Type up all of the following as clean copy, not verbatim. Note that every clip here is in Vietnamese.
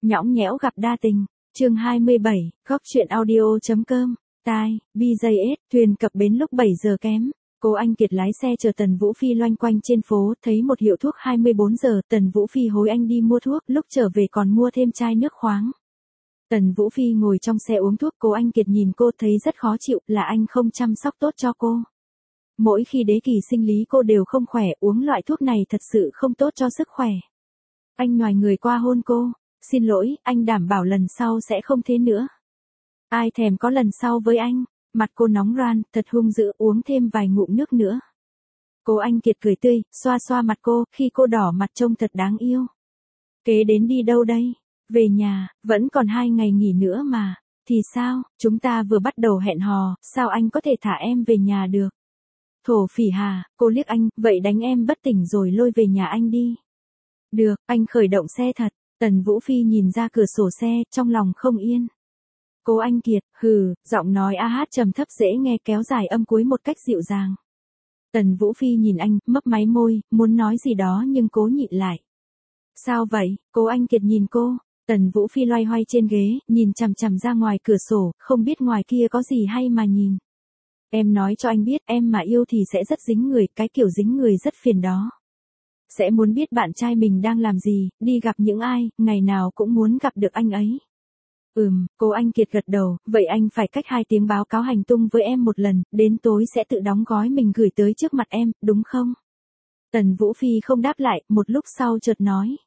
Nhõng nhẽo gặp đa tình, chương 27, góc chuyện audio.com, tai, BJS, thuyền cập bến lúc 7 giờ kém. Cố Anh Kiệt lái xe chờ Tần Vũ Phi loanh quanh trên phố, thấy một hiệu thuốc 24 giờ, Tần Vũ Phi hối anh đi mua thuốc, lúc trở về còn mua thêm chai nước khoáng. Tần Vũ Phi ngồi trong xe uống thuốc, Cố Anh Kiệt nhìn cô thấy rất khó chịu, là anh không chăm sóc tốt cho cô. Mỗi khi đế kỳ sinh lý cô đều không khỏe, uống loại thuốc này thật sự không tốt cho sức khỏe. Anh nhoài người qua hôn cô, xin lỗi, anh đảm bảo lần sau sẽ không thế nữa. Ai thèm có lần sau với anh. Mặt cô nóng ran, thật hung dữ, uống thêm vài ngụm nước nữa. Cố Anh Kiệt cười tươi, xoa xoa mặt cô, khi cô đỏ mặt trông thật đáng yêu. Kế đến đi đâu đây? Về nhà, vẫn còn 2 ngày nghỉ nữa mà. Thì sao, chúng ta vừa bắt đầu hẹn hò, sao anh có thể thả em về nhà được? Thổ phỉ hà, cô liếc anh, vậy đánh em bất tỉnh rồi lôi về nhà anh đi. Được, anh khởi động xe thật. Tần Vũ Phi nhìn ra cửa sổ xe, trong lòng không yên. Cố Anh Kiệt, hừ, giọng nói a hát trầm thấp dễ nghe kéo dài âm cuối một cách dịu dàng. Tần Vũ Phi nhìn anh, mấp máy môi, muốn nói gì đó nhưng cố nhịn lại. Sao vậy? Cố Anh Kiệt nhìn cô. Tần Vũ Phi loay hoay trên ghế, nhìn chằm chằm ra ngoài cửa sổ, không biết ngoài kia có gì hay mà nhìn. Em nói cho anh biết, em mà yêu thì sẽ rất dính người, cái kiểu dính người rất phiền đó. Sẽ muốn biết bạn trai mình đang làm gì, đi gặp những ai, ngày nào cũng muốn gặp được anh ấy. Cố Anh Kiệt gật đầu, vậy anh phải cách 2 tiếng báo cáo hành tung với em một lần, đến tối sẽ tự đóng gói mình gửi tới trước mặt em, đúng không? Tần Vũ Phi không đáp lại, một lúc sau chợt nói.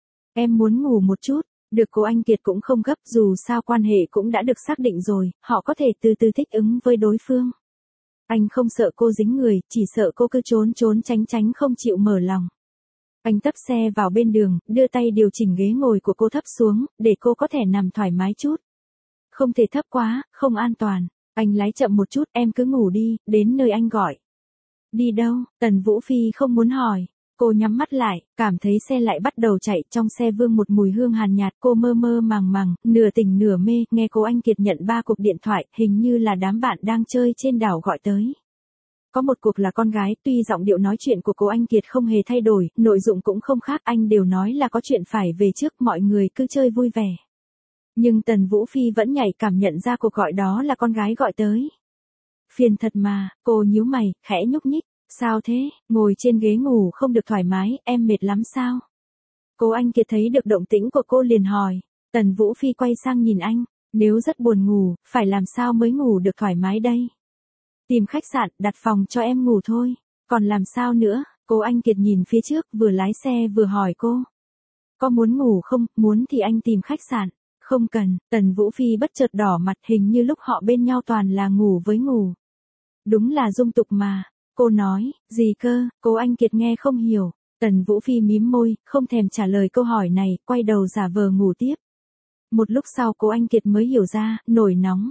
Em muốn ngủ một chút, được. Cố Anh Kiệt cũng không gấp, dù sao quan hệ cũng đã được xác định rồi, họ có thể từ từ thích ứng với đối phương. Anh không sợ cô dính người, chỉ sợ cô cứ trốn trốn tránh tránh không chịu mở lòng. Anh tấp xe vào bên đường, đưa tay điều chỉnh ghế ngồi của cô thấp xuống, để cô có thể nằm thoải mái chút. Không thể thấp quá, không an toàn. Anh lái chậm một chút, em cứ ngủ đi, đến nơi anh gọi. Đi đâu? Tần Vũ Phi không muốn hỏi. Cô nhắm mắt lại, cảm thấy xe lại bắt đầu chạy, trong xe vương một mùi hương hàn nhạt, cô mơ mơ màng màng, nửa tỉnh nửa mê, nghe Cố Anh Kiệt nhận 3 cuộc điện thoại, hình như là đám bạn đang chơi trên đảo gọi tới. Có một cuộc là con gái, tuy giọng điệu nói chuyện của Cố Anh Kiệt không hề thay đổi, nội dụng cũng không khác, anh đều nói là có chuyện phải về trước, mọi người cứ chơi vui vẻ. Nhưng Tần Vũ Phi vẫn nhạy cảm nhận ra cuộc gọi đó là con gái gọi tới. Phiền thật mà, cô nhíu mày, khẽ nhúc nhích, sao thế, ngồi trên ghế ngủ không được thoải mái, em mệt lắm sao? Cố Anh Kiệt thấy được động tĩnh của cô liền hỏi. Tần Vũ Phi quay sang nhìn anh, nếu rất buồn ngủ, phải làm sao mới ngủ được thoải mái đây? Tìm khách sạn, đặt phòng cho em ngủ thôi. Còn làm sao nữa? Cố Anh Kiệt nhìn phía trước, vừa lái xe vừa hỏi cô. Có muốn ngủ không? Muốn thì anh tìm khách sạn. Không cần. Tần Vũ Phi bất chợt đỏ mặt, hình như lúc họ bên nhau toàn là ngủ với ngủ. Đúng là dung tục mà. Cô nói, gì cơ? Cố Anh Kiệt nghe không hiểu. Tần Vũ Phi mím môi, không thèm trả lời câu hỏi này, quay đầu giả vờ ngủ tiếp. Một lúc sau Cố Anh Kiệt mới hiểu ra, nổi nóng.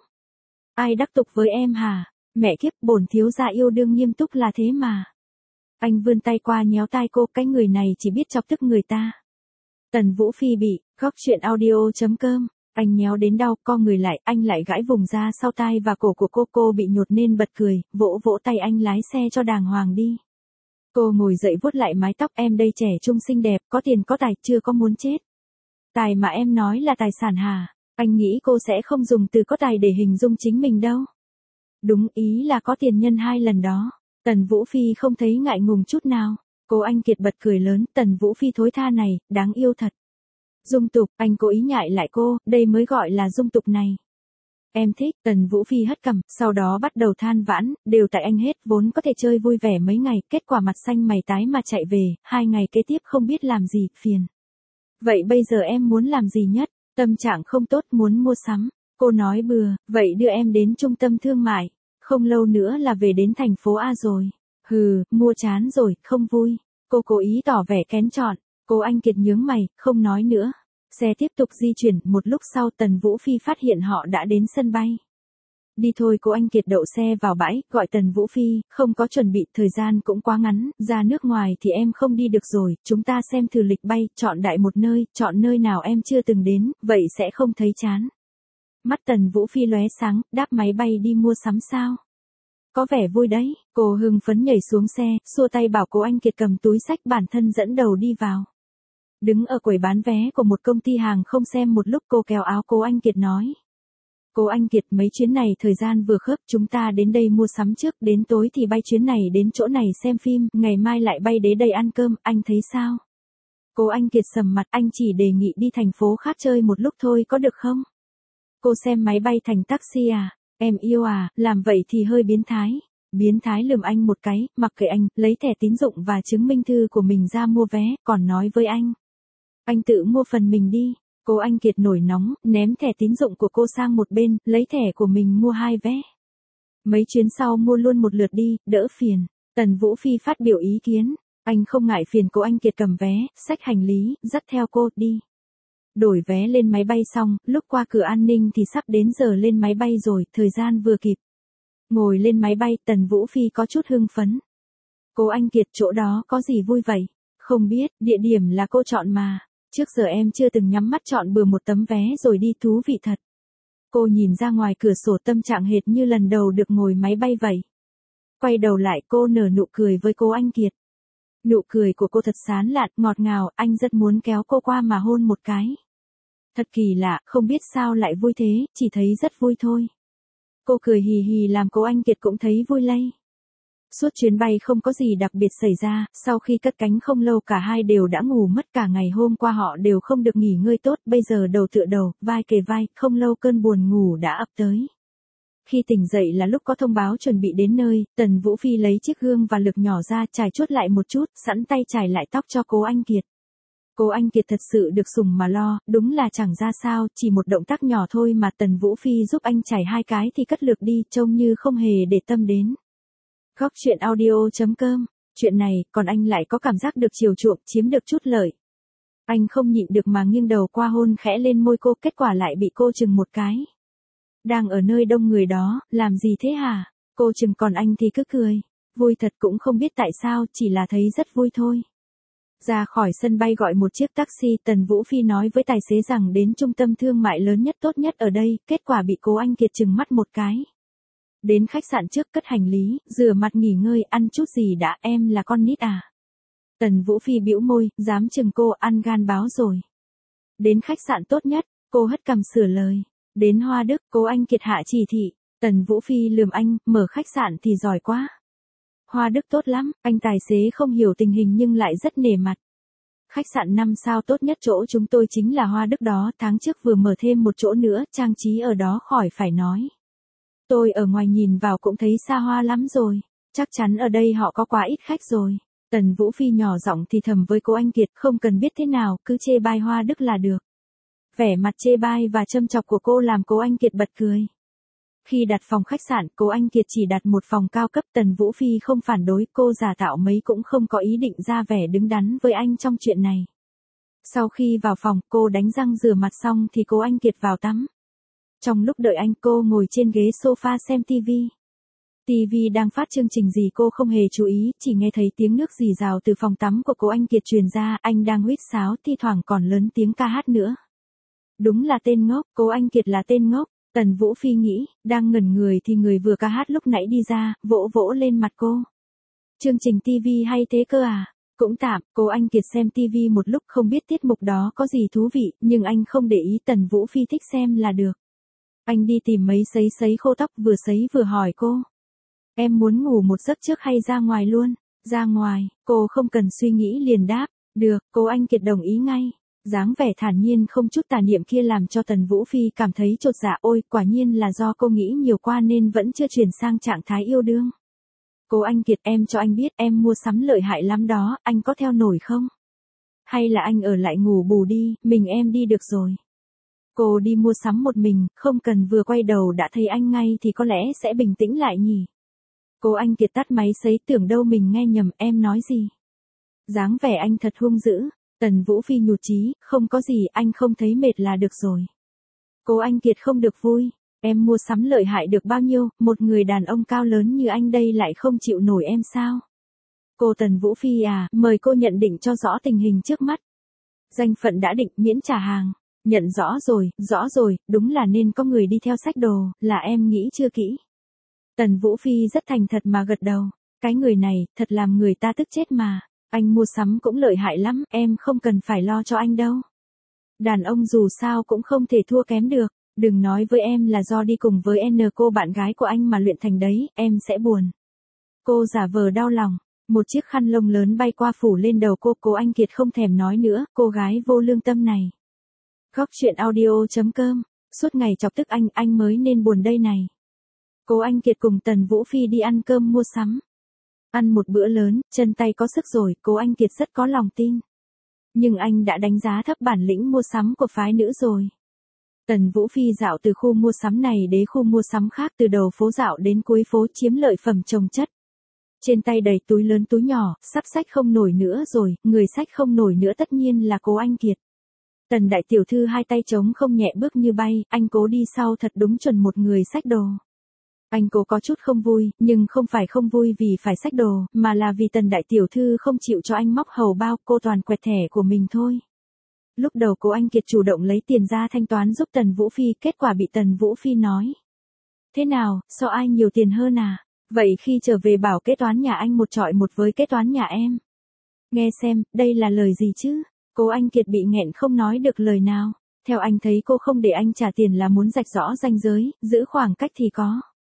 Ai đắc tục với em hả? Mẹ kiếp, bổn thiếu gia yêu đương nghiêm túc là thế mà. Anh vươn tay qua nhéo tai cô, cái người này chỉ biết chọc tức người ta. Tần Vũ Phi bị, góc chuyện audio.com, anh nhéo đến đau, co người lại, anh lại gãi vùng da sau tai và cổ của cô bị nhột nên bật cười, vỗ vỗ tay anh lái xe cho đàng hoàng đi. Cô ngồi dậy vuốt lại mái tóc, em đây trẻ trung xinh đẹp, có tiền có tài, chưa có muốn chết. Tài mà em nói là tài sản hả? Anh nghĩ cô sẽ không dùng từ có tài để hình dung chính mình đâu. Đúng, ý là có tiền nhân 2 lần đó. Tần Vũ Phi không thấy ngại ngùng chút nào. Cố Anh Kiệt bật cười lớn, Tần Vũ Phi thối tha này, đáng yêu thật. Dung tục, anh cố ý nhại lại cô, đây mới gọi là dung tục này. Em thích. Tần Vũ Phi hất cằm, sau đó bắt đầu than vãn, đều tại anh hết, vốn có thể chơi vui vẻ mấy ngày, kết quả mặt xanh mày tái mà chạy về, 2 ngày kế tiếp không biết làm gì, phiền. Vậy bây giờ em muốn làm gì nhất? Tâm trạng không tốt, muốn mua sắm. Cô nói bừa, vậy đưa em đến trung tâm thương mại. Không lâu nữa là về đến thành phố A rồi. Hừ, mua chán rồi, không vui. Cô cố ý tỏ vẻ kén chọn. Cố Anh Kiệt nhướng mày, không nói nữa. Xe tiếp tục di chuyển, một lúc sau Tần Vũ Phi phát hiện họ đã đến sân bay. Đi thôi. Cố Anh Kiệt đậu xe vào bãi, gọi Tần Vũ Phi, không có chuẩn bị, thời gian cũng quá ngắn, ra nước ngoài thì em không đi được rồi, chúng ta xem thử lịch bay, chọn đại một nơi, chọn nơi nào em chưa từng đến, vậy sẽ không thấy chán. Mắt Tần Vũ Phi lóe sáng, đáp máy bay đi mua sắm sao? Có vẻ vui đấy. Cô hưng phấn nhảy xuống xe, xua tay bảo Cố Anh Kiệt cầm túi xách bản thân dẫn đầu đi vào. Đứng ở quầy bán vé của một công ty hàng không xem một lúc, cô kéo áo Cố Anh Kiệt nói. Cố Anh Kiệt, mấy chuyến này thời gian vừa khớp, chúng ta đến đây mua sắm trước, đến tối thì bay chuyến này đến chỗ này xem phim, ngày mai lại bay đến đây ăn cơm, anh thấy sao? Cố Anh Kiệt sầm mặt, anh chỉ đề nghị đi thành phố khác chơi một lúc thôi có được không? Cô xem máy bay thành taxi à? Em yêu à, làm vậy thì hơi biến thái. Biến thái lườm anh một cái, mặc kệ anh, lấy thẻ tín dụng và chứng minh thư của mình ra mua vé, còn nói với anh. Anh tự mua phần mình đi. Cố Anh Kiệt nổi nóng, ném thẻ tín dụng của cô sang một bên, lấy thẻ của mình mua 2 vé. Mấy chuyến sau mua luôn một lượt đi, đỡ phiền. Tần Vũ Phi phát biểu ý kiến. Anh không ngại phiền Cố Anh Kiệt cầm vé, xách hành lý, dắt theo cô đi. Đổi vé lên máy bay xong, lúc qua cửa an ninh thì sắp đến giờ lên máy bay rồi, thời gian vừa kịp. Ngồi lên máy bay, Tần Vũ Phi có chút hưng phấn. Cố Anh Kiệt, chỗ đó có gì vui vậy? Không biết, địa điểm là cô chọn mà. Trước giờ em chưa từng nhắm mắt chọn bừa một tấm vé rồi đi, thú vị thật. Cô nhìn ra ngoài cửa sổ, tâm trạng hệt như lần đầu được ngồi máy bay vậy. Quay đầu lại, cô nở nụ cười với Cố Anh Kiệt. Nụ cười của cô thật sán lạn, ngọt ngào, anh rất muốn kéo cô qua mà hôn một cái. Thật kỳ lạ, không biết sao lại vui thế, chỉ thấy rất vui thôi. Cô cười hì hì làm Cố Anh Kiệt cũng thấy vui lây. Suốt chuyến bay không có gì đặc biệt xảy ra, sau khi cất cánh không lâu cả hai đều đã ngủ mất, cả ngày hôm qua họ đều không được nghỉ ngơi tốt, bây giờ đầu tựa đầu, vai kề vai, không lâu cơn buồn ngủ đã ập tới. Khi tỉnh dậy là lúc có thông báo chuẩn bị đến nơi, Tần Vũ Phi lấy chiếc gương và lược nhỏ ra, chải chuốt lại một chút, sẵn tay chải lại tóc cho Cố Anh Kiệt. Cố Anh Kiệt thật sự được sủng mà lo, đúng là chẳng ra sao, chỉ một động tác nhỏ thôi mà Tần Vũ Phi giúp anh chải 2 cái thì cất lược đi, trông như không hề để tâm đến. Góc truyện audio.com, chuyện này, còn anh lại có cảm giác được chiều chuộng, chiếm được chút lợi. Anh không nhịn được mà nghiêng đầu qua hôn khẽ lên môi cô, kết quả lại bị cô chừng một cái. Đang ở nơi đông người đó, làm gì thế hả? Cô chừng, còn anh thì cứ cười. Vui thật, cũng không biết tại sao, chỉ là thấy rất vui thôi. Ra khỏi sân bay gọi một chiếc taxi, Tần Vũ Phi nói với tài xế rằng đến trung tâm thương mại lớn nhất tốt nhất ở đây, kết quả bị Cố Anh Kiệt chừng mắt một cái. Đến khách sạn trước, cất hành lý, rửa mặt nghỉ ngơi, ăn chút gì đã, em là con nít à? Tần Vũ Phi bĩu môi, dám chừng cô, ăn gan báo rồi. Đến khách sạn tốt nhất, cô hất cằm sửa lời. Đến Hoa Đức, Cố Anh Kiệt hạ chỉ thị. Tần Vũ Phi lườm anh, mở khách sạn thì giỏi quá. Hoa Đức tốt lắm, anh tài xế không hiểu tình hình nhưng lại rất nể mặt. Khách sạn 5 sao tốt nhất chỗ chúng tôi chính là Hoa Đức đó, tháng trước vừa mở thêm một chỗ nữa, trang trí ở đó khỏi phải nói. Tôi ở ngoài nhìn vào cũng thấy xa hoa lắm rồi, chắc chắn ở đây họ có quá ít khách rồi. Tần Vũ Phi nhỏ giọng thì thầm với Cố Anh Kiệt, không cần biết thế nào, cứ chê bai Hoa Đức là được. Vẻ mặt chê bai và châm chọc của cô làm Cố Anh Kiệt bật cười. Khi đặt phòng khách sạn, Cố Anh Kiệt chỉ đặt một phòng cao cấp, Tần Vũ Phi không phản đối, cô giả tạo mấy cũng không có ý định ra vẻ đứng đắn với anh trong chuyện này. Sau khi vào phòng, cô đánh răng rửa mặt xong thì Cố Anh Kiệt vào tắm. Trong lúc đợi anh, cô ngồi trên ghế sofa xem TV. TV đang phát chương trình gì cô không hề chú ý, chỉ nghe thấy tiếng nước rỉ rào từ phòng tắm của Cố Anh Kiệt truyền ra, anh đang huýt sáo, thi thoảng còn lớn tiếng ca hát nữa. Đúng là tên ngốc, Cố Anh Kiệt là tên ngốc. Tần Vũ Phi nghĩ, đang ngẩn người thì người vừa ca hát lúc nãy đi ra, vỗ vỗ lên mặt cô. Chương trình TV hay thế cơ à? Cũng tạm, Cố Anh Kiệt xem TV một lúc không biết tiết mục đó có gì thú vị, nhưng anh không để ý, Tần Vũ Phi thích xem là được. Anh đi tìm mấy sấy khô tóc, vừa sấy vừa hỏi cô. Em muốn ngủ một giấc trước hay ra ngoài luôn? Ra ngoài, cô không cần suy nghĩ liền đáp. Được, Cố Anh Kiệt đồng ý ngay. Dáng vẻ thản nhiên không chút tà niệm kia làm cho Tần Vũ Phi cảm thấy chột dạ, ôi, quả nhiên là do cô nghĩ nhiều qua nên vẫn chưa chuyển sang trạng thái yêu đương. Cố Anh Kiệt, em cho anh biết em mua sắm lợi hại lắm đó, anh có theo nổi không? Hay là anh ở lại ngủ bù đi, mình em đi được rồi. Cô đi mua sắm một mình, không cần vừa quay đầu đã thấy anh ngay thì có lẽ sẽ bình tĩnh lại nhỉ. Cố Anh Kiệt tắt máy sấy, tưởng đâu mình nghe nhầm, em nói gì? Dáng vẻ anh thật hung dữ. Tần Vũ Phi nhụt chí, không có gì, anh không thấy mệt là được rồi. Cố Anh Kiệt không được vui, em mua sắm lợi hại được bao nhiêu, một người đàn ông cao lớn như anh đây lại không chịu nổi em sao? Cô Tần Vũ Phi à, mời cô nhận định cho rõ tình hình trước mắt. Danh phận đã định, miễn trả hàng. Nhận rõ rồi, đúng là nên có người đi theo xách đồ, là em nghĩ chưa kỹ. Tần Vũ Phi rất thành thật mà gật đầu, cái người này, thật làm người ta tức chết mà. Anh mua sắm cũng lợi hại lắm, em không cần phải lo cho anh đâu. Đàn ông dù sao cũng không thể thua kém được, đừng nói với em là do đi cùng với N cô bạn gái của anh mà luyện thành đấy, em sẽ buồn. Cô giả vờ đau lòng, một chiếc khăn lông lớn bay qua phủ lên đầu cô. Cố Anh Kiệt không thèm nói nữa, cô gái vô lương tâm này. Góc chuyện audio.com, suốt ngày chọc tức anh mới nên buồn đây này. Cố Anh Kiệt cùng Tần Vũ Phi đi ăn cơm mua sắm. Ăn một bữa lớn, chân tay có sức rồi, Cố Anh Kiệt rất có lòng tin. Nhưng anh đã đánh giá thấp bản lĩnh mua sắm của phái nữ rồi. Tần Vũ Phi dạo từ khu mua sắm này đến khu mua sắm khác, từ đầu phố dạo đến cuối phố, chiếm lợi phẩm chồng chất. Trên tay đầy túi lớn túi nhỏ, sắp xách không nổi nữa rồi, người xách không nổi nữa tất nhiên là Cố Anh Kiệt. Tần đại tiểu thư hai tay trống không nhẹ bước như bay, anh Cố đi sau thật đúng chuẩn một người xách đồ. Anh Cố có chút không vui, nhưng không phải không vui vì phải xách đồ, mà là vì Tần đại tiểu thư không chịu cho anh móc hầu bao, cô toàn quẹt thẻ của mình thôi. Lúc đầu Cố Anh Kiệt chủ động lấy tiền ra thanh toán giúp Tần Vũ Phi, kết quả bị Tần Vũ Phi nói. Thế nào, so ai nhiều tiền hơn à? Vậy khi trở về bảo kế toán nhà anh một chọi một với kế toán nhà em. Nghe xem, đây là lời gì chứ? Cố Anh Kiệt bị nghẹn không nói được lời nào. Theo anh thấy cô không để anh trả tiền là muốn rạch rõ ranh giới, giữ khoảng cách thì có.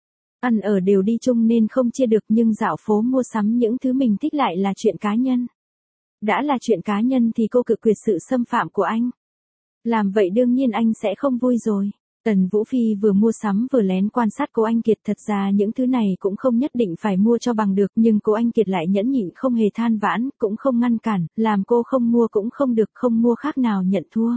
Ăn ở đều đi chung nên không chia được, nhưng dạo phố mua sắm những thứ mình thích lại là chuyện cá nhân. Đã là chuyện cá nhân thì cô cự tuyệt sự xâm phạm của anh. Làm vậy đương nhiên anh sẽ không vui rồi. Tần Vũ Phi vừa mua sắm vừa lén quan sát Cố Anh Kiệt, thật ra những thứ này cũng không nhất định phải mua cho bằng được, nhưng Cố Anh Kiệt lại nhẫn nhịn không hề than vãn, cũng không ngăn cản, làm cô không mua cũng không được, không mua khác nào nhận thua.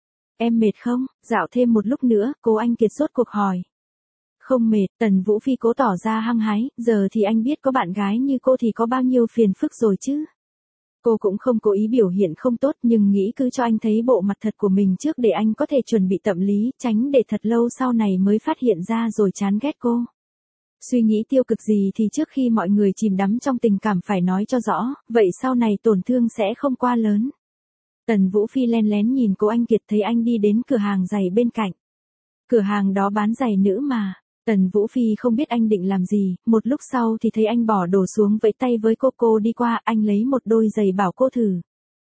Em mệt không? Dạo thêm một lúc nữa, Cố Anh Kiệt rốt cuộc hỏi. Không mệt, Tần Vũ Phi cố tỏ ra hăng hái, giờ thì anh biết có bạn gái như cô thì có bao nhiêu phiền phức rồi chứ. Cô cũng không cố ý biểu hiện không tốt, nhưng nghĩ cứ cho anh thấy bộ mặt thật của mình trước để anh có thể chuẩn bị tâm lý, tránh để thật lâu sau này mới phát hiện ra rồi chán ghét cô. Suy nghĩ tiêu cực gì thì trước khi mọi người chìm đắm trong tình cảm phải nói cho rõ, vậy sau này tổn thương sẽ không quá lớn. Tần Vũ Phi len lén nhìn Cố Anh Kiệt, thấy anh đi đến cửa hàng giày bên cạnh. Cửa hàng đó bán giày nữ mà. Tần Vũ Phi không biết anh định làm gì, một lúc sau thì thấy anh bỏ đồ xuống vẫy tay với cô đi qua, anh lấy một đôi giày bảo cô thử.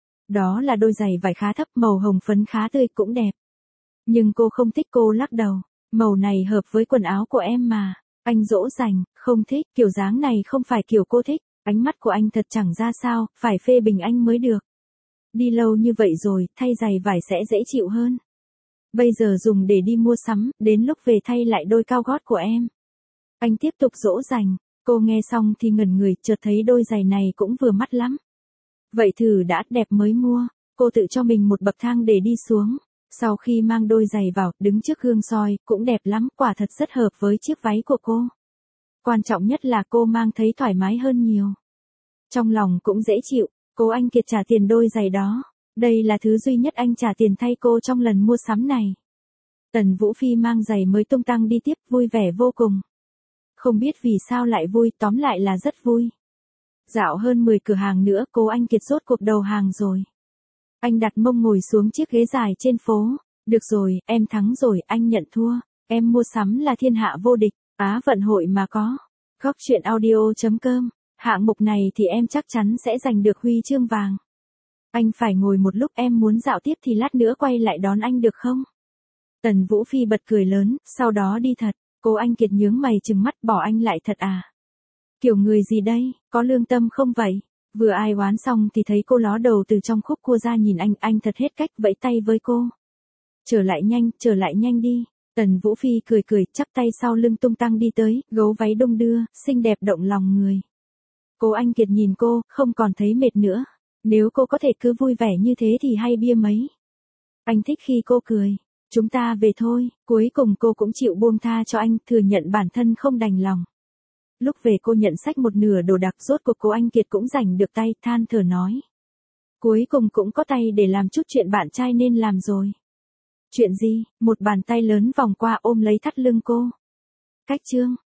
Đó là đôi giày vải khá thấp, màu hồng phấn khá tươi, cũng đẹp. Nhưng cô không thích, cô lắc đầu, màu này hợp với quần áo của em mà. Anh dỗ dành, không thích, kiểu dáng này không phải kiểu cô thích, ánh mắt của anh thật chẳng ra sao, phải phê bình anh mới được. Đi lâu như vậy rồi, thay giày vải sẽ dễ chịu hơn. Bây giờ dùng để đi mua sắm, đến lúc về thay lại đôi cao gót của em. Anh tiếp tục dỗ dành, cô nghe xong thì ngẩn người, chợt thấy đôi giày này cũng vừa mắt lắm. Vậy thử đã, đẹp mới mua, cô tự cho mình một bậc thang để đi xuống. Sau khi mang đôi giày vào, đứng trước gương soi, cũng đẹp lắm, quả thật rất hợp với chiếc váy của cô. Quan trọng nhất là cô mang thấy thoải mái hơn nhiều. Trong lòng cũng dễ chịu, Cố Anh Kiệt trả tiền đôi giày đó. Đây là thứ duy nhất anh trả tiền thay cô trong lần mua sắm này. Tần Vũ Phi mang giày mới tung tăng đi tiếp, vui vẻ vô cùng. Không biết vì sao lại vui, tóm lại là rất vui. Dạo hơn 10 cửa hàng nữa, Cố Anh Kiệt rốt cuộc đầu hàng rồi. Anh đặt mông ngồi xuống chiếc ghế dài trên phố. Được rồi, em thắng rồi, anh nhận thua. Em mua sắm là thiên hạ vô địch, Á vận hội mà có. Góc chuyện audio.com, hạng mục này thì em chắc chắn sẽ giành được huy chương vàng. Anh phải ngồi một lúc, em muốn dạo tiếp thì lát nữa quay lại đón anh được không? Tần Vũ Phi bật cười lớn, sau đó đi thật. Cố Anh Kiệt nhướng mày trừng mắt, bỏ anh lại thật à? Kiểu người gì đây, có lương tâm không vậy? Vừa ai oán xong thì thấy cô ló đầu từ trong khúc cua ra nhìn anh thật hết cách, vẫy tay với cô. Trở lại nhanh đi. Tần Vũ Phi cười cười, chắp tay sau lưng tung tăng đi tới, gấu váy đung đưa, xinh đẹp động lòng người. Cố Anh Kiệt nhìn cô, không còn thấy mệt nữa. Nếu cô có thể cứ vui vẻ như thế thì hay bia mấy. Anh thích khi cô cười. Chúng ta về thôi. Cuối cùng cô cũng chịu buông tha cho anh, thừa nhận bản thân không đành lòng. Lúc về cô nhận xách một nửa đồ đạc, rốt cuộc Cố Anh Kiệt cũng rảnh được tay, than thở nói. Cuối cùng cũng có tay để làm chút chuyện bạn trai nên làm rồi. Chuyện gì? Một bàn tay lớn vòng qua ôm lấy thắt lưng cô. Cách chương.